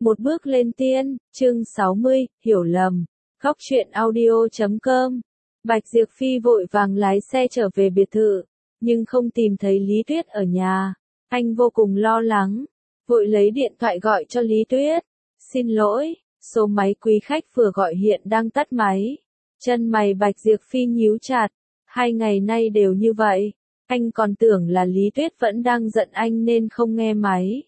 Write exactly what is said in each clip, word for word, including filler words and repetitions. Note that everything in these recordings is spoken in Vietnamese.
Một bước lên tiên, chương sáu mươi, hiểu lầm. Góc truyện audio chấm com. Bạch Diệp Phi vội vàng lái xe trở về biệt thự, nhưng không tìm thấy Lý Tuyết ở nhà. Anh vô cùng lo lắng, vội lấy điện thoại gọi cho Lý Tuyết. Xin lỗi, số máy quý khách vừa gọi hiện đang tắt máy. Chân mày Bạch Diệp Phi nhíu chặt, hai ngày nay đều như vậy. Anh còn tưởng là Lý Tuyết vẫn đang giận anh nên không nghe máy.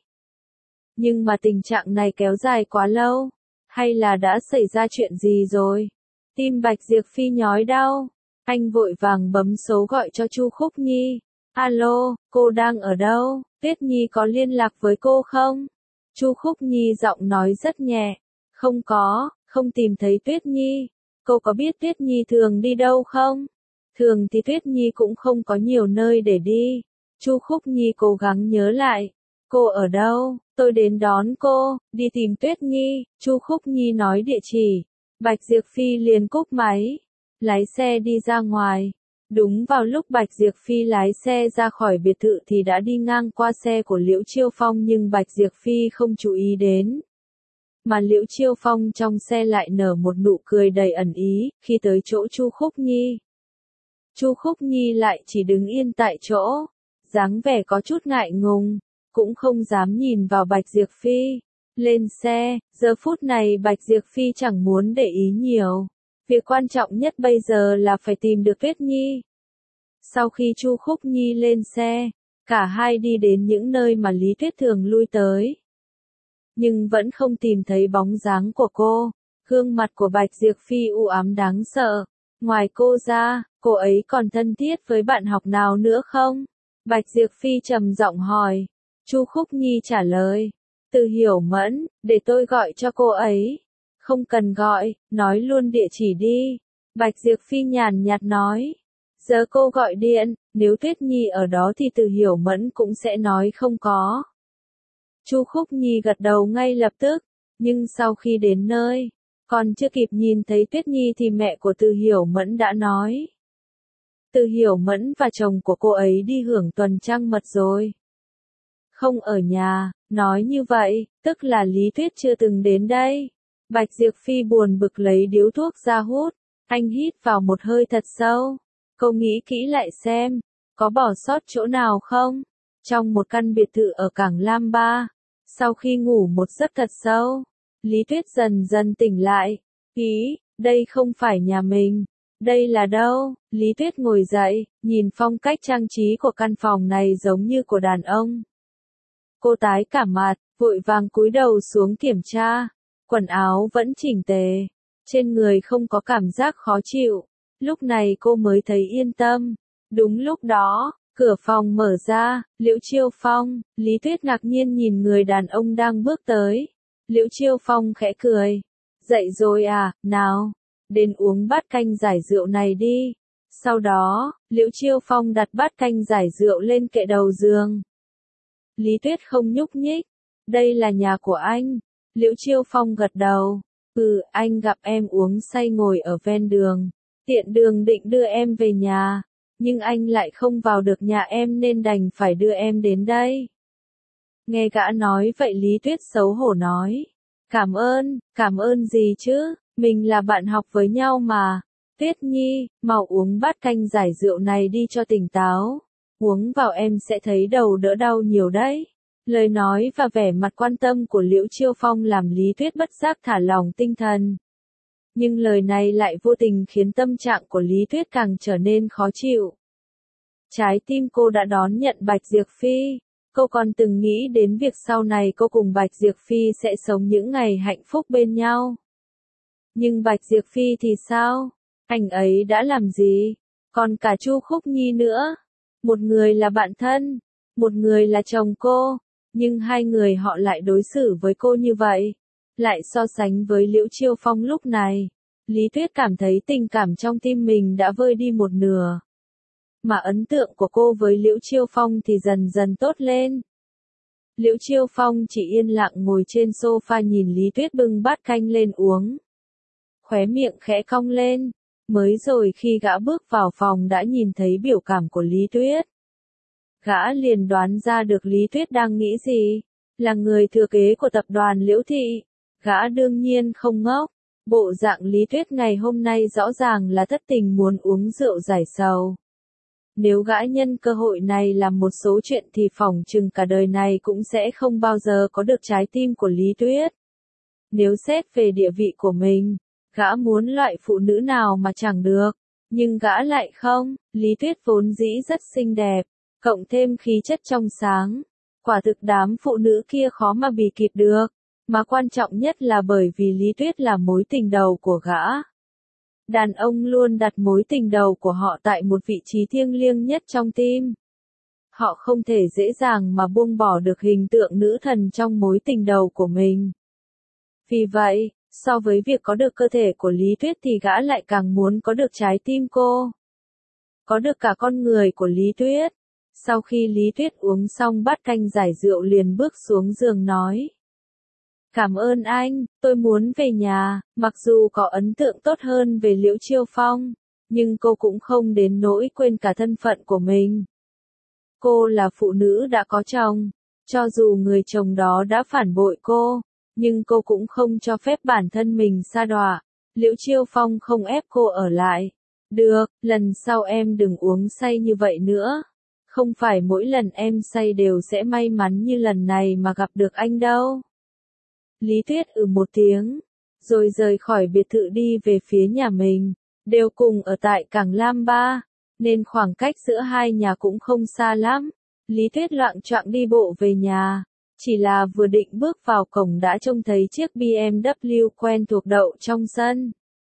Nhưng mà tình trạng này kéo dài quá lâu, hay là đã xảy ra chuyện gì rồi? Tim Bạch Diệp Phi nhói đau, anh vội vàng bấm số gọi cho Chu Khúc Nhi. Alo, cô đang ở đâu? Tuyết Nhi có liên lạc với cô không? Chu Khúc Nhi giọng nói rất nhẹ. Không có, không tìm thấy Tuyết Nhi. Cô có biết Tuyết Nhi thường đi đâu không? Thường thì Tuyết Nhi cũng không có nhiều nơi để đi. Chu Khúc Nhi cố gắng nhớ lại. Cô ở đâu? Tôi đến đón cô, đi tìm Tuyết Nhi. Chu Khúc Nhi nói địa chỉ. Bạch Diệp Phi liền cúp máy, lái xe đi ra ngoài. Đúng vào lúc Bạch Diệp Phi lái xe ra khỏi biệt thự thì đã đi ngang qua xe của Liễu Chiêu Phong, nhưng Bạch Diệp Phi không chú ý đến. Mà Liễu Chiêu Phong trong xe lại nở một nụ cười đầy ẩn ý, khi tới chỗ Chu Khúc Nhi. Chu Khúc Nhi lại chỉ đứng yên tại chỗ, dáng vẻ có chút ngại ngùng, cũng không dám nhìn vào Bạch Diệp Phi. Lên xe, giờ phút này Bạch Diệp Phi chẳng muốn để ý nhiều. Việc quan trọng nhất bây giờ là phải tìm được Tuyết Nhi. Sau khi Chu Khúc Nhi lên xe, cả hai đi đến những nơi mà Lý Tuyết thường lui tới. Nhưng vẫn không tìm thấy bóng dáng của cô. Gương mặt của Bạch Diệp Phi u ám đáng sợ. Ngoài cô ra, cô ấy còn thân thiết với bạn học nào nữa không? Bạch Diệp Phi trầm giọng hỏi. Chu Khúc Nhi trả lời. Từ Hiểu Mẫn, để tôi gọi cho cô ấy. Không cần gọi, nói luôn địa chỉ đi. Bạch Diệp Phi nhàn nhạt nói. Giờ cô gọi điện, nếu Tuyết Nhi ở đó thì Từ Hiểu Mẫn cũng sẽ nói không có. Chu Khúc Nhi gật đầu ngay lập tức, nhưng sau khi đến nơi, còn chưa kịp nhìn thấy Tuyết Nhi thì mẹ của Từ Hiểu Mẫn đã nói. Từ Hiểu Mẫn và chồng của cô ấy đi hưởng tuần trăng mật rồi. Không ở nhà, nói như vậy, tức là Lý Tuyết chưa từng đến đây. Bạch Diệp Phi buồn bực lấy điếu thuốc ra hút, anh hít vào một hơi thật sâu. Cô nghĩ kỹ lại xem, có bỏ sót chỗ nào không? Trong một căn biệt thự ở Cảng Lam Ba, sau khi ngủ một giấc thật sâu, Lý Tuyết dần dần tỉnh lại. Ý, đây không phải nhà mình. Đây là đâu? Lý Tuyết ngồi dậy, nhìn phong cách trang trí của căn phòng này giống như của đàn ông. Cô tái cả mặt, vội vàng cúi đầu xuống kiểm tra. Quần áo vẫn chỉnh tề, trên người không có cảm giác khó chịu. Lúc này cô mới thấy yên tâm. Đúng lúc đó, cửa phòng mở ra, Liễu Chiêu Phong. Lý Tuyết ngạc nhiên nhìn người đàn ông đang bước tới. Liễu Chiêu Phong khẽ cười. Dậy rồi à, nào, đến uống bát canh giải rượu này đi. Sau đó, Liễu Chiêu Phong đặt bát canh giải rượu lên kệ đầu giường. Lý Tuyết không nhúc nhích. Đây là nhà của anh. Liễu Chiêu Phong gật đầu. Ừ, anh gặp em uống say ngồi ở ven đường. Tiện đường định đưa em về nhà. Nhưng anh lại không vào được nhà em nên đành phải đưa em đến đây. Nghe gã nói vậy Lý Tuyết xấu hổ nói. Cảm ơn, cảm ơn gì chứ, mình là bạn học với nhau mà. Tuyết Nhi, mau uống bát canh giải rượu này đi cho tỉnh táo. Uống vào em sẽ thấy đầu đỡ đau nhiều đấy. Lời nói và vẻ mặt quan tâm của Liễu Chiêu Phong làm Lý Tuyết bất giác thả lỏng tinh thần. Nhưng lời này lại vô tình khiến tâm trạng của Lý Tuyết càng trở nên khó chịu. Trái tim cô đã đón nhận Bạch Diệp Phi. Cô còn từng nghĩ đến việc sau này cô cùng Bạch Diệp Phi sẽ sống những ngày hạnh phúc bên nhau. Nhưng Bạch Diệp Phi thì sao? Anh ấy đã làm gì? Còn cả Chu Khúc Nhi nữa. Một người là bạn thân, một người là chồng cô. Nhưng hai người họ lại đối xử với cô như vậy. Lại so sánh với Liễu Chiêu Phong lúc này. Lý Tuyết cảm thấy tình cảm trong tim mình đã vơi đi một nửa. Mà ấn tượng của cô với Liễu Chiêu Phong thì dần dần tốt lên. Liễu Chiêu Phong chỉ yên lặng ngồi trên sofa nhìn Lý Tuyết bưng bát canh lên uống. Khóe miệng khẽ cong lên. Mới rồi khi gã bước vào phòng đã nhìn thấy biểu cảm của Lý Tuyết. Gã liền đoán ra được Lý Tuyết đang nghĩ gì. là người thừa kế của tập đoàn Liễu Thị. Gã đương nhiên không ngốc. Bộ dạng Lý Tuyết ngày hôm nay rõ ràng là thất tình muốn uống rượu giải sầu. Nếu gã nhân cơ hội này làm một số chuyện thì phỏng chừng cả đời này cũng sẽ không bao giờ có được trái tim của Lý Tuyết. Nếu xét về địa vị của mình, gã muốn loại phụ nữ nào mà chẳng được, nhưng gã lại không. Lý Tuyết vốn dĩ rất xinh đẹp, cộng thêm khí chất trong sáng. Quả thực đám phụ nữ kia khó mà bì kịp được, mà quan trọng nhất là bởi vì Lý Tuyết là mối tình đầu của gã. Đàn ông luôn đặt mối tình đầu của họ tại một vị trí thiêng liêng nhất trong tim. Họ không thể dễ dàng mà buông bỏ được hình tượng nữ thần trong mối tình đầu của mình. Vì vậy, so với việc có được cơ thể của Lý Tuyết thì gã lại càng muốn có được trái tim cô. Có được cả con người của Lý Tuyết. Sau khi Lý Tuyết uống xong bát canh giải rượu liền bước xuống giường nói. Cảm ơn anh, tôi muốn về nhà. Mặc dù có ấn tượng tốt hơn về Liễu Chiêu Phong, nhưng cô cũng không đến nỗi quên cả thân phận của mình. Cô là phụ nữ đã có chồng, cho dù người chồng đó đã phản bội cô, nhưng cô cũng không cho phép bản thân mình sa đọa. Liễu Chiêu Phong không ép cô ở lại. Được, lần sau em đừng uống say như vậy nữa. Không phải mỗi lần em say đều sẽ may mắn như lần này mà gặp được anh đâu. Lý Tuyết ừ một tiếng, rồi rời khỏi biệt thự đi về phía nhà mình. Đều cùng ở tại Cảng Lam Ba, nên khoảng cách giữa hai nhà cũng không xa lắm. Lý Tuyết loạng choạng đi bộ về nhà. Chỉ là vừa định bước vào cổng đã trông thấy chiếc bê em vê quen thuộc đậu trong sân.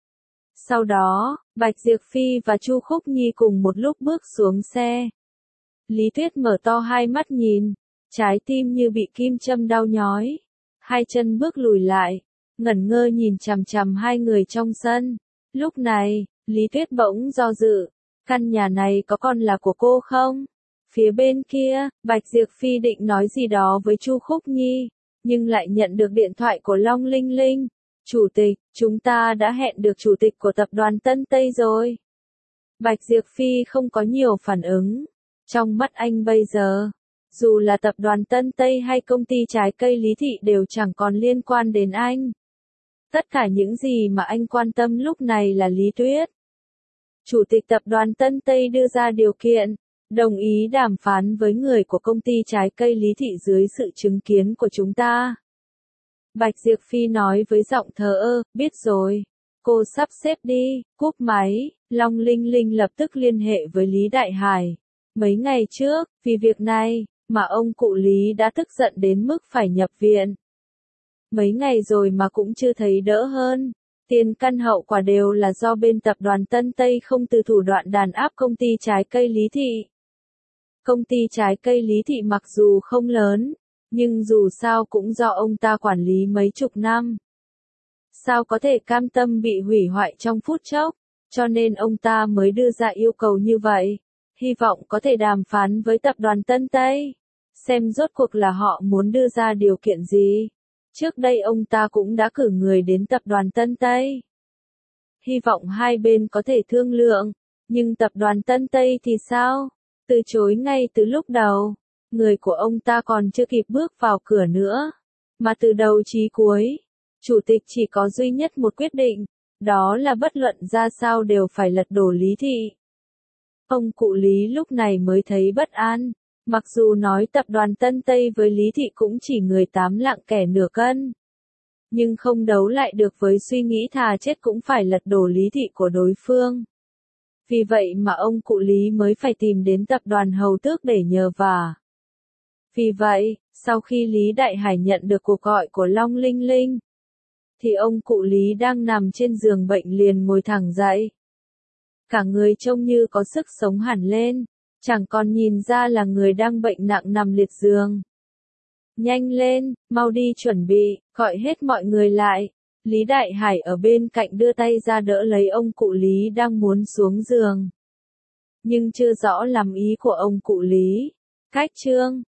Sau đó, Bạch Diệp Phi và Chu Khúc Nhi cùng một lúc bước xuống xe. Lý Tuyết mở to hai mắt nhìn, trái tim như bị kim châm đau nhói. Hai chân bước lùi lại, ngẩn ngơ nhìn chằm chằm hai người trong sân. Lúc này, Lý Tuyết bỗng do dự, căn nhà này có còn là của cô không? Phía bên kia, Bạch Diệp Phi định nói gì đó với Chu Khúc Nhi, nhưng lại nhận được điện thoại của Long Linh Linh. Chủ tịch, chúng ta đã hẹn được chủ tịch của tập đoàn Tân Tây rồi. Bạch Diệp Phi không có nhiều phản ứng. Trong mắt anh bây giờ, dù là tập đoàn Tân Tây hay công ty trái cây Lý Thị đều chẳng còn liên quan đến anh. Tất cả những gì mà anh quan tâm lúc này là Lý Tuyết. Chủ tịch tập đoàn Tân Tây đưa ra điều kiện, đồng ý đàm phán với người của công ty trái cây Lý Thị dưới sự chứng kiến của chúng ta. Bạch Diệp Phi nói với giọng thờ ơ, biết rồi. Cô sắp xếp đi, cúp máy. Long Linh Linh lập tức liên hệ với Lý Đại Hải. Mấy ngày trước, vì việc này, mà ông cụ Lý đã tức giận đến mức phải nhập viện. Mấy ngày rồi mà cũng chưa thấy đỡ hơn. Tiền căn hậu quả đều là do bên tập đoàn Tân Tây không từ thủ đoạn đàn áp công ty trái cây Lý Thị. Công ty trái cây Lý Thị mặc dù không lớn, nhưng dù sao cũng do ông ta quản lý mấy chục năm. Sao có thể cam tâm bị hủy hoại trong phút chốc, cho nên ông ta mới đưa ra yêu cầu như vậy. Hy vọng có thể đàm phán với tập đoàn Tân Tây, xem rốt cuộc là họ muốn đưa ra điều kiện gì. Trước đây ông ta cũng đã cử người đến tập đoàn Tân Tây. Hy vọng hai bên có thể thương lượng, nhưng tập đoàn Tân Tây thì sao? Từ chối ngay từ lúc đầu, người của ông ta còn chưa kịp bước vào cửa nữa. Mà từ đầu chí cuối, chủ tịch chỉ có duy nhất một quyết định, đó là bất luận ra sao đều phải lật đổ Lý Thị. Ông cụ Lý lúc này mới thấy bất an, mặc dù nói tập đoàn Tân Tây với Lý Thị cũng chỉ người tám lạng kẻ nửa cân. Nhưng không đấu lại được với suy nghĩ thà chết cũng phải lật đổ Lý Thị của đối phương. Vì vậy mà ông cụ Lý mới phải tìm đến tập đoàn Hầu Tước để nhờ vả. Vì vậy, sau khi Lý Đại Hải nhận được cuộc gọi của Long Linh Linh, thì ông cụ Lý đang nằm trên giường bệnh liền ngồi thẳng dậy. Cả người trông như có sức sống hẳn lên, chẳng còn nhìn ra là người đang bệnh nặng nằm liệt giường. Nhanh lên, mau đi chuẩn bị, gọi hết mọi người lại. Lý Đại Hải ở bên cạnh đưa tay ra đỡ lấy ông cụ Lý đang muốn xuống giường. Nhưng chưa rõ lắm ý của ông cụ Lý. Cách chương